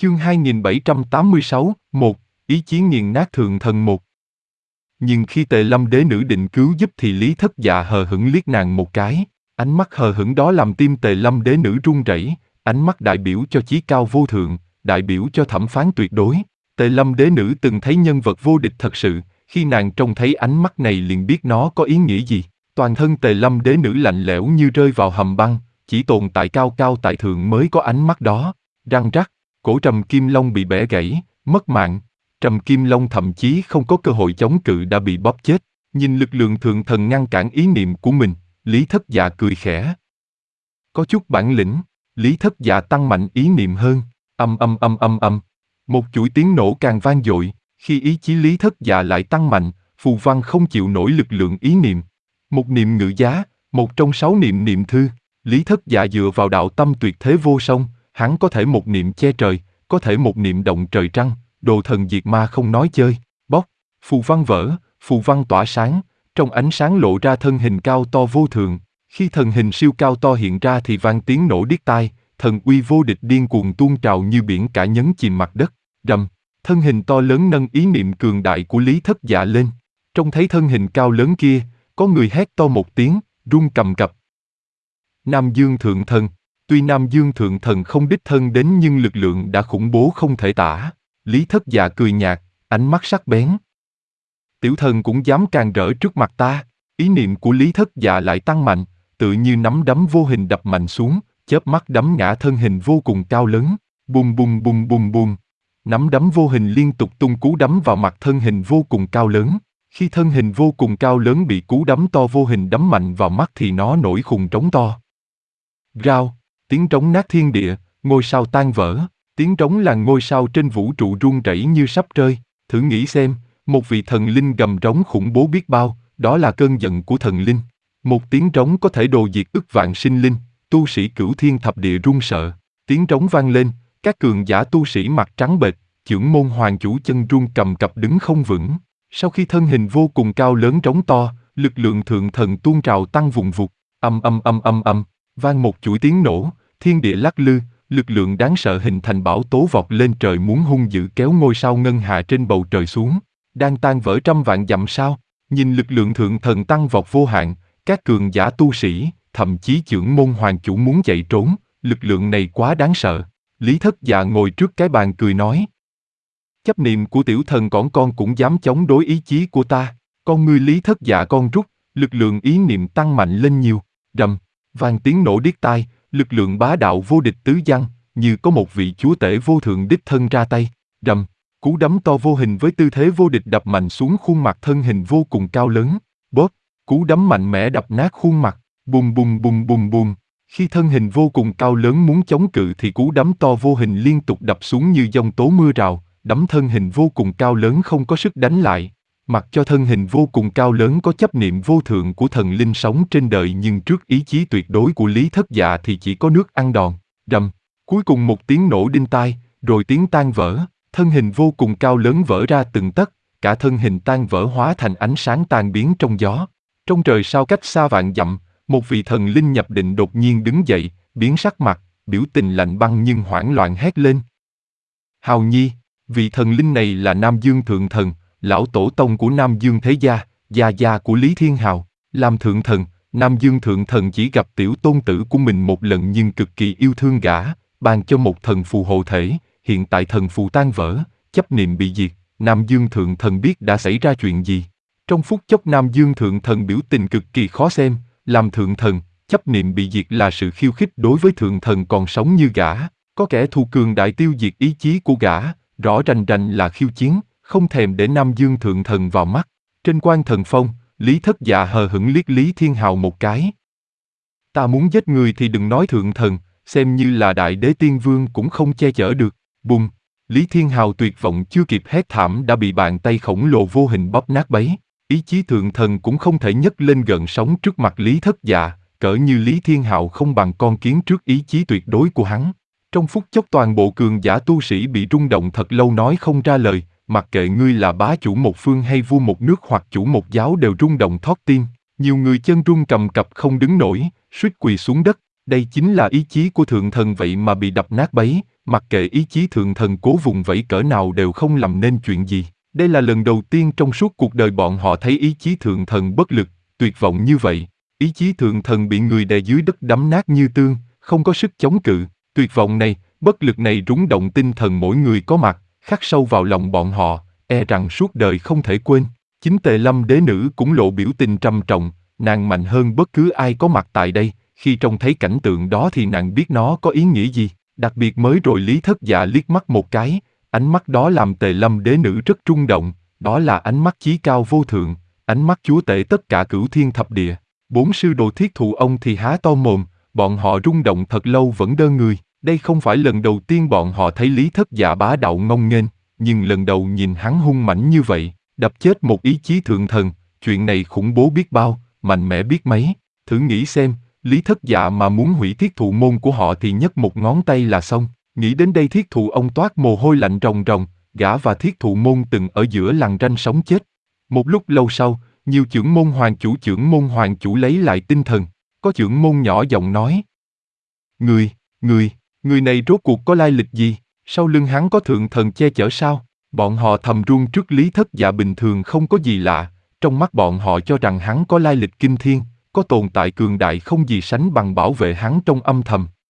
Chương 2786, 1, ý chí nghiền nát thượng thần 1. Nhưng khi Tề Lâm đế nữ định cứu giúp thì Lý Thất Dạ hờ hững liếc nàng một cái, ánh mắt hờ hững đó làm tim Tề Lâm đế nữ run rẩy, ánh mắt đại biểu cho chí cao vô thượng, đại biểu cho thẩm phán tuyệt đối. Tề Lâm đế nữ từng thấy nhân vật vô địch thật sự, khi nàng trông thấy ánh mắt này liền biết nó có ý nghĩa gì. Toàn thân Tề Lâm đế nữ lạnh lẽo như rơi vào hầm băng, chỉ tồn tại cao cao tại thượng mới có ánh mắt đó. Răng rắc, cổ Trầm Kim Long bị bẻ gãy, mất mạng. Trầm Kim Long thậm chí không có cơ hội chống cự đã bị bóp chết. Nhìn lực lượng thượng thần ngăn cản ý niệm của mình, Lý Thất Dạ cười khẽ. Có chút bản lĩnh, Lý Thất Dạ tăng mạnh ý niệm hơn. Âm. Một chuỗi tiếng nổ càng vang dội, khi ý chí Lý Thất Dạ lại tăng mạnh, phù văn không chịu nổi lực lượng ý niệm. Một niệm ngự giá, một trong 6 niệm niệm thư. Lý Thất Dạ dựa vào đạo tâm tuyệt thế vô song, hắn có thể một niệm che trời, có thể một niệm động trời trăng, đồ thần diệt ma không nói chơi. Bóc, phù văn vỡ, phù văn tỏa sáng, trong ánh sáng lộ ra thân hình cao to vô thường. Khi thần hình siêu cao to hiện ra thì vang tiếng nổ điếc tai, thần uy vô địch điên cuồng tuôn trào như biển cả nhấn chìm mặt đất. Rầm, thân hình to lớn nâng ý niệm cường đại của Lý Thất Dạ lên. Trông thấy thân hình cao lớn kia, có người hét to một tiếng, run cầm cập. Nam Dương Thượng Thần. Tuy Nam Dương Thượng Thần không đích thân đến nhưng lực lượng đã khủng bố không thể tả. Lý Thất Dạ cười nhạt, ánh mắt sắc bén. Tiểu thần cũng dám càn rỡ trước mặt ta. Ý niệm của Lý Thất Dạ lại tăng mạnh, tự như nắm đấm vô hình đập mạnh xuống, chớp mắt đấm ngã thân hình vô cùng cao lớn. Bùm bùm bùm bùm bùm. Nắm đấm vô hình liên tục tung cú đấm vào mặt thân hình vô cùng cao lớn. Khi thân hình vô cùng cao lớn bị cú đấm to vô hình đấm mạnh vào mắt thì nó nổi khùng trống to. Rao, tiếng trống nát thiên địa, ngôi sao tan vỡ. Tiếng trống là ngôi sao trên vũ trụ rung rẩy như sắp rơi. Thử nghĩ xem, một vị thần linh gầm trống khủng bố biết bao, đó là cơn giận của thần linh. Một tiếng trống có thể đồ diệt ức vạn sinh linh, tu sĩ cửu thiên thập địa run sợ. Tiếng trống vang lên, các cường giả tu sĩ mặt trắng bệch, chưởng môn hoàng chủ chân run cầm cập đứng không vững. Sau khi thân hình vô cùng cao lớn trống to, lực lượng thượng thần tuôn trào tăng vùn vụt. Âm, vang một chuỗi tiếng nổ, thiên địa lắc lư, lực lượng đáng sợ hình thành bão tố vọt lên trời muốn hung dữ kéo ngôi sao ngân hà trên bầu trời xuống. Đang tan vỡ trăm vạn dặm sao? Nhìn lực lượng thượng thần tăng vọt vô hạn, các cường giả tu sĩ, thậm chí chưởng môn hoàng chủ muốn chạy trốn, lực lượng này quá đáng sợ. Lý Thất Dạ ngồi trước cái bàn cười nói. Chấp niệm của tiểu thần con cũng dám chống đối ý chí của ta. Con ngươi Lý Thất Dạ con rút, lực lượng ý niệm tăng mạnh lên nhiều. Rầm, vang tiếng nổ điếc tai, lực lượng bá đạo vô địch tứ giăng, như có một vị chúa tể vô thượng đích thân ra tay. Rầm, cú đấm to vô hình với tư thế vô địch đập mạnh xuống khuôn mặt thân hình vô cùng cao lớn. Bóp, cú đấm mạnh mẽ đập nát khuôn mặt. Bùm bùm bùm bùm bùm. Khi thân hình vô cùng cao lớn muốn chống cự thì cú đấm to vô hình liên tục đập xuống như giông tố mưa rào, đấm thân hình vô cùng cao lớn không có sức đánh lại. Mặc cho thân hình vô cùng cao lớn có chấp niệm vô thượng của thần linh sống trên đời nhưng trước ý chí tuyệt đối của Lý Thất Dạ thì chỉ có nước ăn đòn. Rầm, cuối cùng một tiếng nổ đinh tai, rồi tiếng tan vỡ, thân hình vô cùng cao lớn vỡ ra từng tấc, cả thân hình tan vỡ hóa thành ánh sáng tan biến trong gió. Trong trời sao cách xa vạn dặm, một vị thần linh nhập định đột nhiên đứng dậy, biến sắc mặt, biểu tình lạnh băng nhưng hoảng loạn hét lên. Hào Nhi, vị thần linh này là Nam Dương Thượng Thần, lão tổ tông của Nam Dương Thế Gia, gia của Lý Thiên Hào. Làm thượng thần, Nam Dương Thượng Thần chỉ gặp tiểu tôn tử của mình một lần nhưng cực kỳ yêu thương gã, ban cho một thần phù hộ thể, hiện tại thần phù tan vỡ, chấp niệm bị diệt, Nam Dương Thượng Thần biết đã xảy ra chuyện gì. Trong phút chốc Nam Dương Thượng Thần biểu tình cực kỳ khó xem, làm thượng thần, chấp niệm bị diệt là sự khiêu khích đối với thượng thần còn sống như gã, có kẻ thù cường đại tiêu diệt ý chí của gã, rõ rành rành là khiêu chiến, không thèm để Nam Dương Thượng Thần vào mắt. Trên quan thần phong, Lý Thất Dạ hờ hững liếc Lý Thiên Hào một cái. Ta muốn giết người thì đừng nói thượng thần, xem như là đại đế tiên vương cũng không che chở được. Bùm, Lý Thiên Hào tuyệt vọng chưa kịp hét thảm đã bị bàn tay khổng lồ vô hình bóp nát bấy. Ý chí thượng thần cũng không thể nhấc lên gần sóng trước mặt Lý Thất Dạ, cỡ như Lý Thiên Hào không bằng con kiến trước ý chí tuyệt đối của hắn. Trong phút chốc toàn bộ cường giả tu sĩ bị rung động thật lâu nói không ra lời, mặc kệ ngươi là bá chủ một phương hay vua một nước hoặc chủ một giáo đều rung động thót tim. Nhiều người chân run cầm cập không đứng nổi, suýt quỳ xuống đất. Đây chính là ý chí của thượng thần vậy mà bị đập nát bấy, mặc kệ ý chí thượng thần cố vùng vẫy cỡ nào đều không làm nên chuyện gì. Đây là lần đầu tiên trong suốt cuộc đời bọn họ thấy ý chí thượng thần bất lực, tuyệt vọng như vậy. Ý chí thượng thần bị người đè dưới đất đấm nát như tương, không có sức chống cự. Tuyệt vọng này, bất lực này rúng động tinh thần mỗi người có mặt, khắc sâu vào lòng bọn họ, e rằng suốt đời không thể quên. Chính Tề Lâm đế nữ cũng lộ biểu tình trầm trọng, nàng mạnh hơn bất cứ ai có mặt tại đây, khi trông thấy cảnh tượng đó thì nàng biết nó có ý nghĩa gì. Đặc biệt mới rồi Lý Thất Dạ liếc mắt một cái, ánh mắt đó làm Tề Lâm đế nữ rất rung động, đó là ánh mắt chí cao vô thượng, ánh mắt chúa tể tất cả cửu thiên thập địa. Bốn sư đồ Thiết Thụ ông thì há to mồm, bọn họ rung động thật lâu vẫn đơ người. Đây không phải lần đầu tiên bọn họ thấy Lý Thất Dạ bá đạo ngông nghênh, nhưng lần đầu nhìn hắn hung mãnh như vậy, đập chết một ý chí thượng thần, chuyện này khủng bố biết bao, mạnh mẽ biết mấy. Thử nghĩ xem, Lý Thất Dạ mà muốn hủy Thiết Thụ môn của họ thì nhấc một ngón tay là xong. Nghĩ đến đây Thiết Thụ ông toát mồ hôi lạnh ròng ròng, gã và Thiết Thụ môn từng ở giữa lằn ranh sống chết. Một lúc lâu sau, nhiều trưởng môn hoàng chủ lấy lại tinh thần, có trưởng môn nhỏ giọng nói. Người này rốt cuộc có lai lịch gì, sau lưng hắn có thượng thần che chở sao? Bọn họ thầm run trước Lý Thất Dạ bình thường không có gì lạ, trong mắt bọn họ cho rằng hắn có lai lịch kinh thiên, có tồn tại cường đại không gì sánh bằng bảo vệ hắn trong âm thầm.